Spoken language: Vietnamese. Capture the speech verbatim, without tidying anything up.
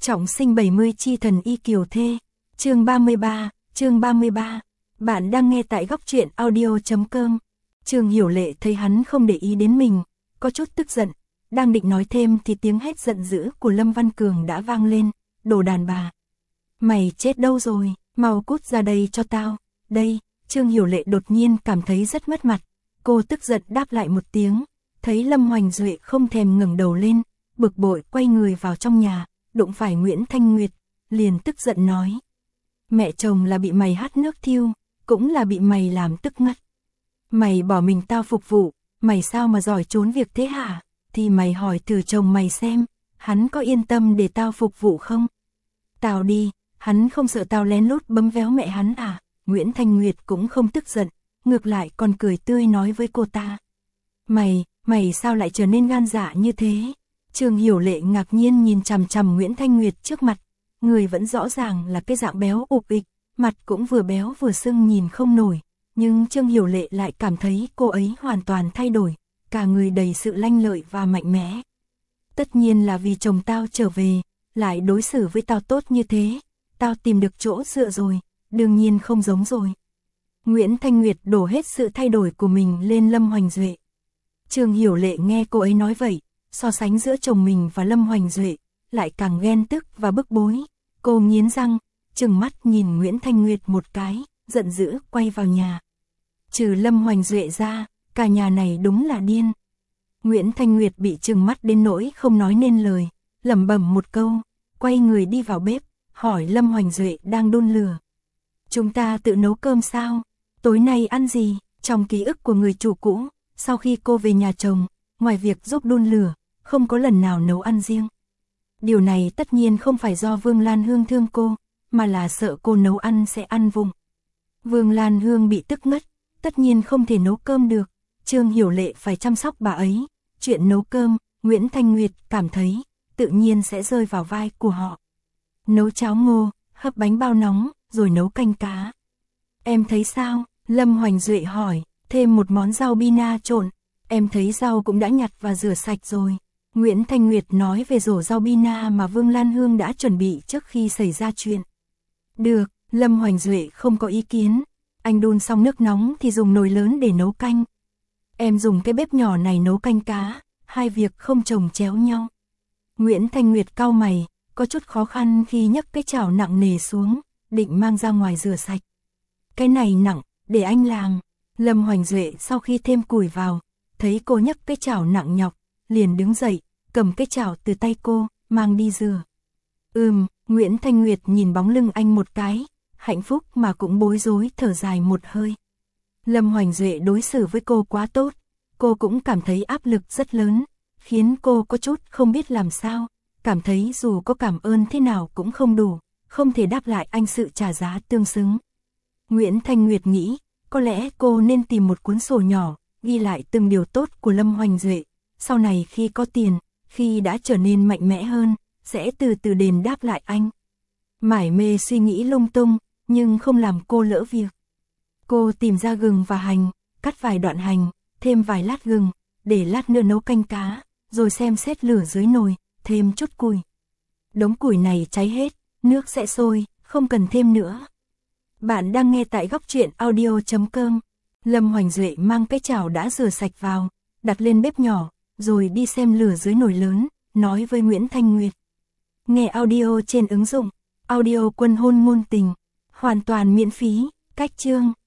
Trọng sinh bảy mươi chi thần y kiều thê. Chương ba mươi ba, chương ba mươi ba. Bạn đang nghe tại góc truyện audio chấm com. Trương Hiểu Lệ thấy hắn không để ý đến mình, có chút tức giận, đang định nói thêm thì tiếng hét giận dữ của Lâm Văn Cường đã vang lên, "Đồ đàn bà, mày chết đâu rồi, mau cút ra đây cho tao." Đây, Trương Hiểu Lệ đột nhiên cảm thấy rất mất mặt, cô tức giận đáp lại một tiếng, thấy Lâm Hoành Duệ không thèm ngẩng đầu lên, bực bội quay người vào trong nhà, đụng phải Nguyễn Thanh Nguyệt, liền tức giận nói: "Mẹ chồng là bị mày hắt nước thiêu, cũng là bị mày làm tức ngất. Mày bỏ mình tao phục vụ, mày sao mà giỏi trốn việc thế hả? Thì mày hỏi thử chồng mày xem, hắn có yên tâm để tao phục vụ không? Tao đi, hắn không sợ tao lén lút bấm véo mẹ hắn à?" Nguyễn Thanh Nguyệt cũng không tức giận, ngược lại còn cười tươi nói với cô ta: "Mày, mày sao lại trở nên gan dạ như thế?" Trương Hiểu Lệ ngạc nhiên nhìn chằm chằm Nguyễn Thanh Nguyệt trước mặt, người vẫn rõ ràng là cái dạng béo ục ịch, mặt cũng vừa béo vừa sưng nhìn không nổi, nhưng Trương Hiểu Lệ lại cảm thấy cô ấy hoàn toàn thay đổi, cả người đầy sự lanh lợi và mạnh mẽ. "Tất nhiên là vì chồng tao trở về, lại đối xử với tao tốt như thế, tao tìm được chỗ dựa rồi, đương nhiên không giống rồi." Nguyễn Thanh Nguyệt đổ hết sự thay đổi của mình lên Lâm Hoành Duệ. Trương Hiểu Lệ nghe cô ấy nói vậy, so sánh giữa chồng mình và Lâm Hoành Duệ, lại càng ghen tức và bức bối. Cô nghiến răng, trừng mắt nhìn Nguyễn Thanh Nguyệt một cái, giận dữ quay vào nhà. Trừ Lâm Hoành Duệ ra, cả nhà này đúng là điên. Nguyễn Thanh Nguyệt bị trừng mắt đến nỗi không nói nên lời, lẩm bẩm một câu, quay người đi vào bếp, hỏi Lâm Hoành Duệ đang đun lửa: "Chúng ta tự nấu cơm sao? Tối nay ăn gì?" Trong ký ức của người chủ cũ, sau khi cô về nhà chồng, ngoài việc giúp đun lửa, không có lần nào nấu ăn riêng. Điều này tất nhiên không phải do Vương Lan Hương thương cô, mà là sợ cô nấu ăn sẽ ăn vụng. Vương Lan Hương bị tức ngất, tất nhiên không thể nấu cơm được, Trương Hiểu Lệ phải chăm sóc bà ấy. Chuyện nấu cơm, Nguyễn Thanh Nguyệt cảm thấy tự nhiên sẽ rơi vào vai của họ. Nấu cháo ngô, hấp bánh bao nóng, rồi nấu canh cá. "Em thấy sao?" Lâm Hoành Duệ hỏi. "Thêm một món rau bina trộn, em thấy rau cũng đã nhặt và rửa sạch rồi." Nguyễn Thanh Nguyệt nói về rổ rau bina mà Vương Lan Hương đã chuẩn bị trước khi xảy ra chuyện. "Được." Lâm Hoành Duệ không có ý kiến. "Anh đun xong nước nóng thì dùng nồi lớn để nấu canh. Em dùng cái bếp nhỏ này nấu canh cá, hai việc không chồng chéo nhau." Nguyễn Thanh Nguyệt cau mày, có chút khó khăn khi nhấc cái chảo nặng nề xuống, định mang ra ngoài rửa sạch. "Cái này nặng, để anh làm." Lâm Hoành Duệ sau khi thêm củi vào, thấy cô nhấc cái chảo nặng nhọc, liền đứng dậy, cầm cái chảo từ tay cô, mang đi rửa. Ừm, Nguyễn Thanh Nguyệt nhìn bóng lưng anh một cái, hạnh phúc mà cũng bối rối thở dài một hơi. Lâm Hoành Duệ đối xử với cô quá tốt, cô cũng cảm thấy áp lực rất lớn, khiến cô có chút không biết làm sao, cảm thấy dù có cảm ơn thế nào cũng không đủ, không thể đáp lại anh sự trả giá tương xứng. Nguyễn Thanh Nguyệt nghĩ, có lẽ cô nên tìm một cuốn sổ nhỏ, ghi lại từng điều tốt của Lâm Hoành Duệ, sau này khi có tiền, khi đã trở nên mạnh mẽ hơn, sẽ từ từ đền đáp lại anh. Mải mê suy nghĩ lung tung, nhưng không làm cô lỡ việc. Cô tìm ra gừng và hành, cắt vài đoạn hành, thêm vài lát gừng, để lát nữa nấu canh cá, rồi xem xét lửa dưới nồi, thêm chút củi. Đống củi này cháy hết, nước sẽ sôi, không cần thêm nữa. Bạn đang nghe tại góc truyện audio chấm com. Lâm Hoành Duệ mang cái chảo đã rửa sạch vào, đặt lên bếp nhỏ, rồi đi xem lửa dưới nồi lớn, nói với Nguyễn Thanh Nguyệt. Nghe audio trên ứng dụng audio Quân Hôn Ngôn Tình, hoàn toàn miễn phí. Cách chương